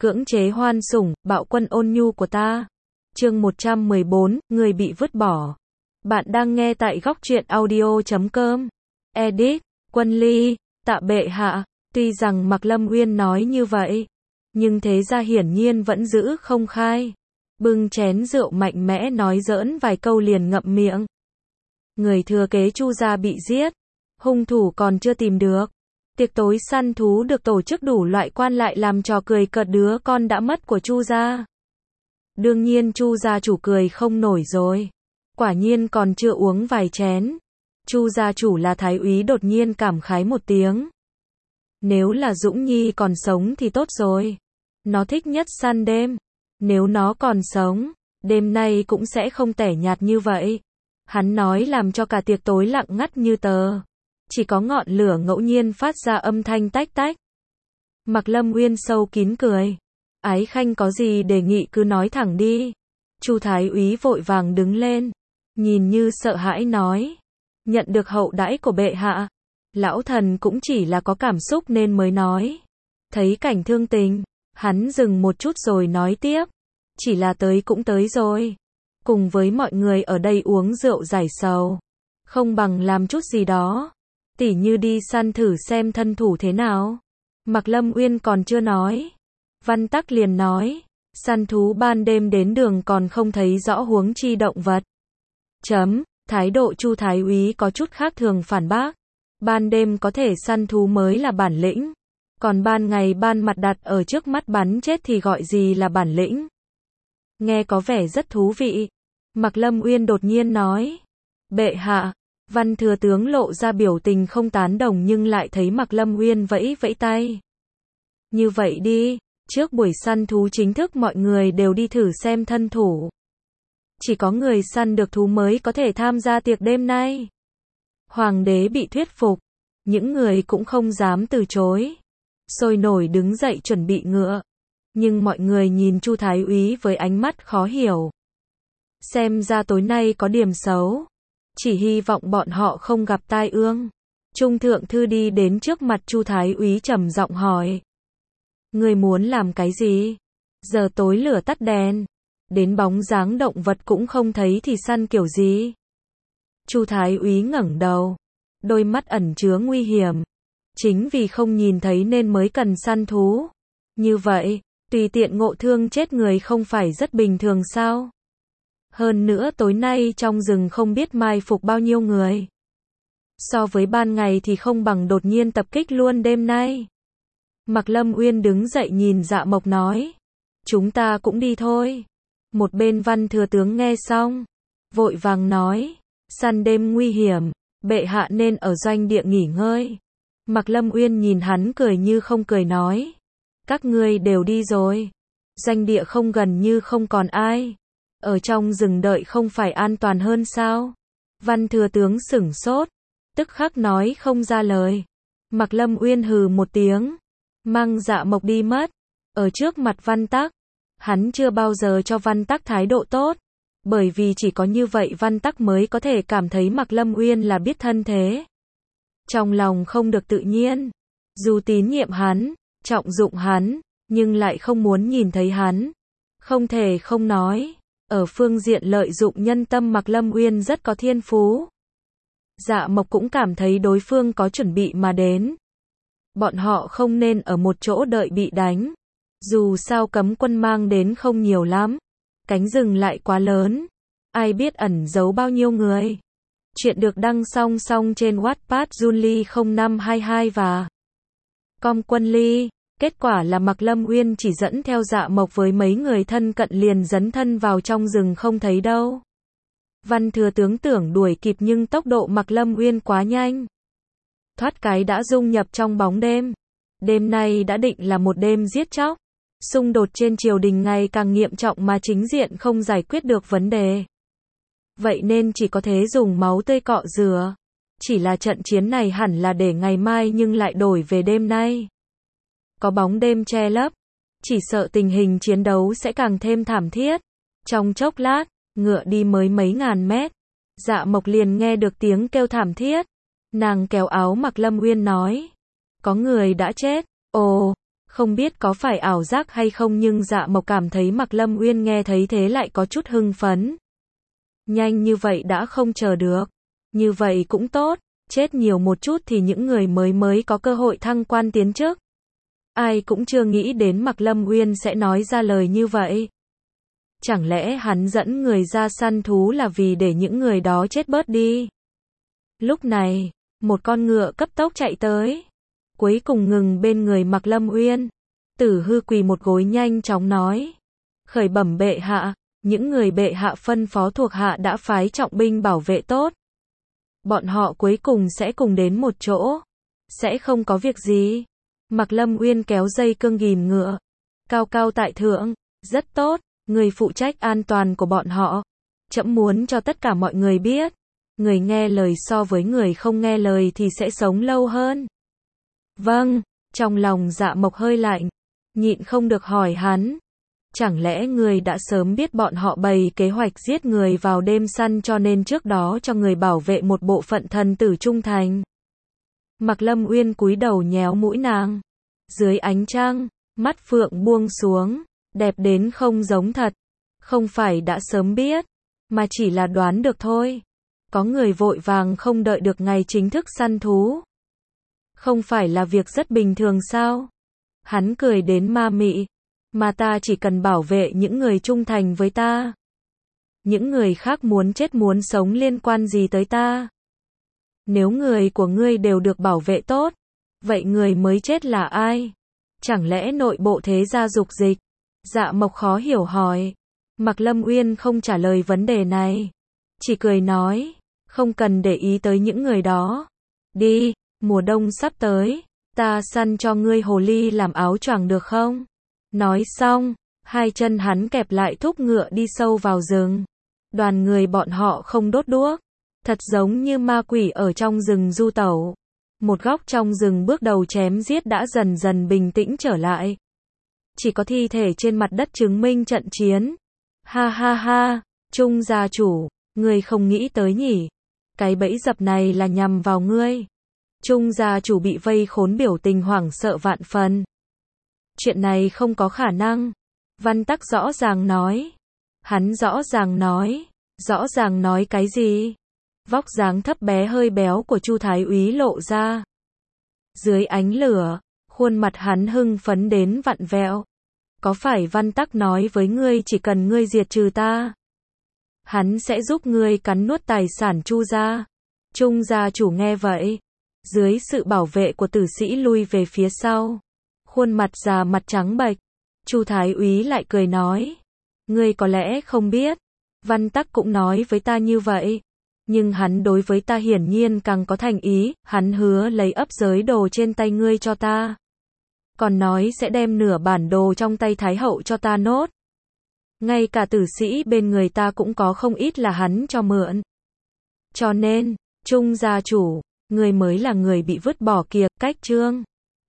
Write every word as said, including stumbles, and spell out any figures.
cưỡng chế hoan sủng, bạo quân ôn nhu của ta. Chương một trăm mười bốn, người bị vứt bỏ. Bạn đang nghe tại góc truyện audio chấm com. Edit, Quân Ly, tạ bệ hạ. Tuy rằng Mạc Lâm Uyên nói như vậy, nhưng thế gia hiển nhiên vẫn giữ không khai. Bưng chén rượu mạnh mẽ nói giỡn vài câu liền ngậm miệng. Người thừa kế Chu gia bị giết, hung thủ còn chưa tìm được. Tiệc tối săn thú được tổ chức đủ loại quan lại làm trò cười cợt đứa con đã mất của Chu gia. Đương nhiên Chu gia chủ cười không nổi rồi. Quả nhiên còn chưa uống vài chén, Chu gia chủ là thái úy đột nhiên cảm khái một tiếng. Nếu là Dũng Nhi còn sống thì tốt rồi. Nó thích nhất săn đêm. Nếu nó còn sống, đêm nay cũng sẽ không tẻ nhạt như vậy. Hắn nói làm cho cả tiệc tối lặng ngắt như tờ. Chỉ có ngọn lửa ngẫu nhiên phát ra âm thanh tách tách. Mạc Lâm Uyên sâu kín cười. Ái khanh có gì đề nghị cứ nói thẳng đi. Chu thái úy vội vàng đứng lên, nhìn như sợ hãi nói. Nhận được hậu đãi của bệ hạ, lão thần cũng chỉ là có cảm xúc nên mới nói. Thấy cảnh thương tình, hắn dừng một chút rồi nói tiếp. Chỉ là tới cũng tới rồi. Cùng với mọi người ở đây uống rượu giải sầu, không bằng làm chút gì đó. Tỉ như đi săn thử xem thân thủ thế nào. Mạc Lâm Uyên còn chưa nói, Văn Tắc liền nói. Săn thú ban đêm đến đường còn không thấy rõ huống chi động vật. Chấm, thái độ Chu thái úy có chút khác thường phản bác. Ban đêm có thể săn thú mới là bản lĩnh. Còn ban ngày ban mặt đặt ở trước mắt bắn chết thì gọi gì là bản lĩnh. Nghe có vẻ rất thú vị. Mạc Lâm Uyên đột nhiên nói. Bệ hạ. Văn thừa tướng lộ ra biểu tình không tán đồng nhưng lại thấy Mạc Lâm Uyên vẫy vẫy tay. Như vậy đi, trước buổi săn thú chính thức mọi người đều đi thử xem thân thủ. Chỉ có người săn được thú mới có thể tham gia tiệc đêm nay. Hoàng đế bị thuyết phục, những người cũng không dám từ chối. Sôi nổi đứng dậy chuẩn bị ngựa. Nhưng mọi người nhìn Chu thái úy với ánh mắt khó hiểu. Xem ra tối nay có điểm xấu. Chỉ hy vọng bọn họ không gặp tai ương. Trung thượng thư đi đến trước mặt Chu thái úy trầm giọng hỏi. Người muốn làm cái gì? Giờ tối lửa tắt đèn. Đến bóng dáng động vật cũng không thấy thì săn kiểu gì? Chu thái úy ngẩng đầu. Đôi mắt ẩn chứa nguy hiểm. Chính vì không nhìn thấy nên mới cần săn thú. Như vậy, tùy tiện ngộ thương chết người không phải rất bình thường sao? Hơn nữa tối nay trong rừng không biết mai phục bao nhiêu người. So với ban ngày thì không bằng đột nhiên tập kích luôn đêm nay. Mạc Lâm Uyên đứng dậy nhìn Dạ Mộc nói. Chúng ta cũng đi thôi. Một bên Văn thừa tướng nghe xong, vội vàng nói. Săn đêm nguy hiểm, bệ hạ nên ở doanh địa nghỉ ngơi. Mạc Lâm Uyên nhìn hắn cười như không cười nói. Các ngươi đều đi rồi. Doanh địa không gần như không còn ai. Ở trong rừng đợi không phải an toàn hơn sao? Văn thừa tướng sửng sốt, tức khắc nói không ra lời. Mạc Lâm Uyên hừ một tiếng, mang Dạ Mộc đi mất. Ở trước mặt Văn Tắc, hắn chưa bao giờ cho Văn Tắc thái độ tốt. Bởi vì chỉ có như vậy Văn Tắc mới có thể cảm thấy Mạc Lâm Uyên là biết thân thế. Trong lòng không được tự nhiên. Dù tín nhiệm hắn, trọng dụng hắn, nhưng lại không muốn nhìn thấy hắn. Không thể không nói. Ở phương diện lợi dụng nhân tâm Mạc Lâm Uyên rất có thiên phú. Dạ Mộc cũng cảm thấy đối phương có chuẩn bị mà đến. Bọn họ không nên ở một chỗ đợi bị đánh. Dù sao cấm quân mang đến không nhiều lắm. Cánh rừng lại quá lớn. Ai biết ẩn giấu bao nhiêu người. Chuyện được đăng song song trên Wattpad Junly không năm hai hai và com Quân Ly. Kết quả là Mạc Lâm Uyên chỉ dẫn theo Dạ Mộc với mấy người thân cận liền dấn thân vào trong rừng không thấy đâu. Văn thừa tướng tưởng đuổi kịp nhưng tốc độ Mạc Lâm Uyên quá nhanh. Thoát cái đã dung nhập trong bóng đêm. Đêm nay đã định là một đêm giết chóc. Xung đột trên triều đình ngày càng nghiêm trọng mà chính diện không giải quyết được vấn đề. Vậy nên chỉ có thể dùng máu tươi cọ rửa. Chỉ là trận chiến này hẳn là để ngày mai nhưng lại đổi về đêm nay. Có bóng đêm che lấp, chỉ sợ tình hình chiến đấu sẽ càng thêm thảm thiết. Trong chốc lát, ngựa đi mới mấy ngàn mét, Dạ Mộc liền nghe được tiếng kêu thảm thiết. Nàng kéo áo Mạc Lâm Uyên nói, có người đã chết. Ồ, Không biết có phải ảo giác hay không nhưng Dạ Mộc cảm thấy Mạc Lâm Uyên nghe thấy thế lại có chút hưng phấn. Nhanh như vậy đã không chờ được. Như vậy cũng tốt, chết nhiều một chút thì những người mới mới có cơ hội thăng quan tiến chức. Ai cũng chưa nghĩ đến Mạc Lâm Uyên sẽ nói ra lời như vậy. Chẳng lẽ hắn dẫn người ra săn thú là vì để những người đó chết bớt đi? Lúc này, một con ngựa cấp tốc chạy tới. Cuối cùng ngừng bên người Mạc Lâm Uyên. Tử Hư quỳ một gối nhanh chóng nói. Khởi bẩm bệ hạ, những người bệ hạ phân phó thuộc hạ đã phái trọng binh bảo vệ tốt. Bọn họ cuối cùng sẽ cùng đến một chỗ. Sẽ không có việc gì. Mạc Lâm Uyên kéo dây cương ghìm ngựa. Cao cao tại thượng. Rất tốt, người phụ trách an toàn của bọn họ. Trẫm muốn cho tất cả mọi người biết. Người nghe lời so với người không nghe lời thì sẽ sống lâu hơn. Vâng, trong lòng Dạ Mộc hơi lạnh. Nhịn không được hỏi hắn. Chẳng lẽ người đã sớm biết bọn họ bày kế hoạch giết người vào đêm săn cho nên trước đó cho người bảo vệ một bộ phận thần tử trung thành? Mạc Lâm Uyên cúi đầu nhéo mũi nàng. Dưới ánh trăng, mắt phượng buông xuống, đẹp đến không giống thật. Không phải đã sớm biết, mà chỉ là đoán được thôi. Có người vội vàng không đợi được ngày chính thức săn thú. Không phải là việc rất bình thường sao? Hắn cười đến ma mị. Mà ta chỉ cần bảo vệ những người trung thành với ta. Những người khác muốn chết muốn sống liên quan gì tới ta? Nếu người của ngươi đều được bảo vệ tốt, vậy người mới chết là ai? Chẳng lẽ nội bộ thế gia dục dịch? Dạ Mộc khó hiểu hỏi. Mạc Lâm Uyên không trả lời vấn đề này. Chỉ cười nói, không cần để ý tới những người đó. Đi, mùa đông sắp tới, ta săn cho ngươi hồ ly làm áo choàng được không? Nói xong, hai chân hắn kẹp lại thúc ngựa đi sâu vào rừng. Đoàn người bọn họ không đốt đuốc, thật giống như ma quỷ ở trong rừng du tẩu. Một góc trong rừng bước đầu chém giết đã dần dần bình tĩnh trở lại. Chỉ có thi thể trên mặt đất chứng minh trận chiến. Ha ha ha, Trung gia chủ, ngươi không nghĩ tới nhỉ? Cái bẫy dập này là nhằm vào ngươi. Trung gia chủ bị vây khốn biểu tình hoảng sợ vạn phần. Chuyện này không có khả năng. Văn Tắc rõ ràng nói. Hắn rõ ràng nói. Rõ ràng nói cái gì? Vóc dáng thấp bé hơi béo của Chu Thái Úy lộ ra. Dưới ánh lửa, khuôn mặt hắn hưng phấn đến vặn vẹo. Có phải Văn Tắc nói với ngươi chỉ cần ngươi diệt trừ ta, hắn sẽ giúp ngươi cắn nuốt tài sản Chu gia? Trung gia chủ nghe vậy, dưới sự bảo vệ của tử sĩ lui về phía sau. Khuôn mặt già mặt trắng bệch. Chu Thái Úy lại cười nói. Ngươi có lẽ không biết. Văn Tắc cũng nói với ta như vậy. Nhưng hắn đối với ta hiển nhiên càng có thành ý. Hắn hứa lấy ấp giới đồ trên tay ngươi cho ta. Còn nói sẽ đem nửa bản đồ trong tay Thái Hậu cho ta nốt. Ngay cả tử sĩ bên người ta cũng có không ít là hắn cho mượn. Cho nên, Trung gia chủ, ngươi mới là người bị vứt bỏ kìa. Cách chương